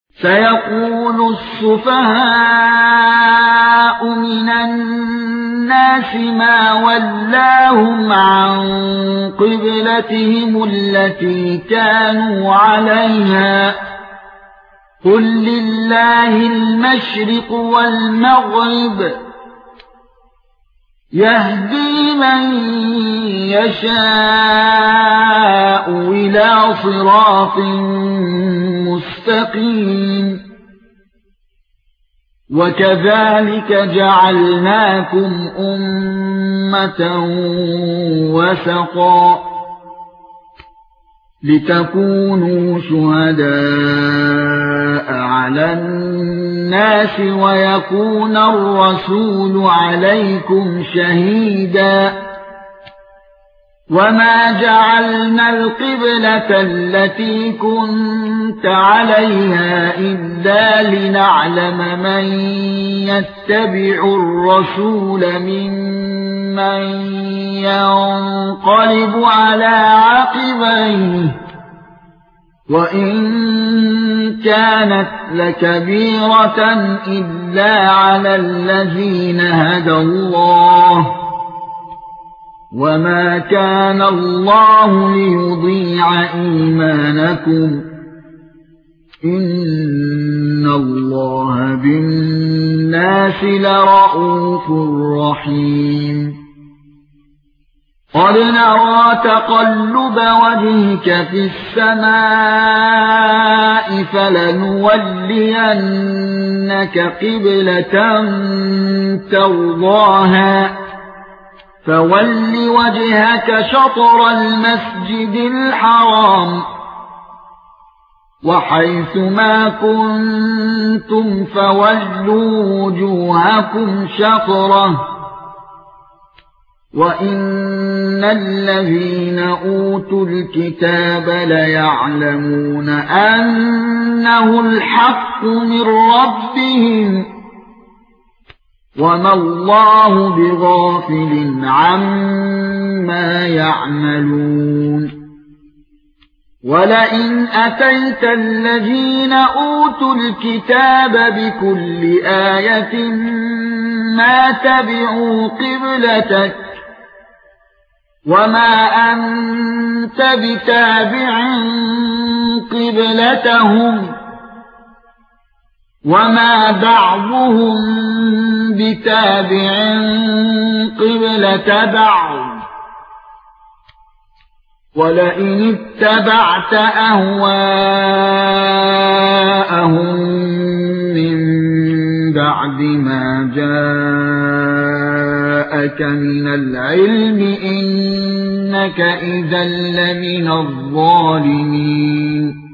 سيقول السفهاء من الناس ما ولاهم عن قبلتهم التي كانوا عليها قل لله المشرق والمغرب يهدي من يشاء إلى صراط مستقيم وكذلك جعلناكم أمة وسطا لتكونوا شهداء على الناس ويكون الرسول عليكم شهيدا وما جعلنا القبلة التي كنت عليها إلا لنعلم من يتبع الرسول ممن ينقلب على عقبيه وإن كانت لكبيرة إلا على الذين هدى الله وما كان الله ليضيع إيمانكم إن الله بالناس لرءوف رحيم قد نرى تقلب وجهك في السماء فلنولينك قبلة ترضاها فول وجهك شطر المسجد الحرام وحيث ما كنتم فولوا وجوهكم شطره وإن الذين أوتوا الكتاب ليعلمون أنه الحق من ربهم وما الله بغافل عما يعملون ولئن أتيت الذين أوتوا الكتاب بكل آية ما تبعوا قبلتك وما أنت بتابع قبلتهم وما بعضهم بتابع قبلة بعض ولئن اتبعت أهواءهم من بعد ما جاءك من العلم إنك إذا لمن الظالمين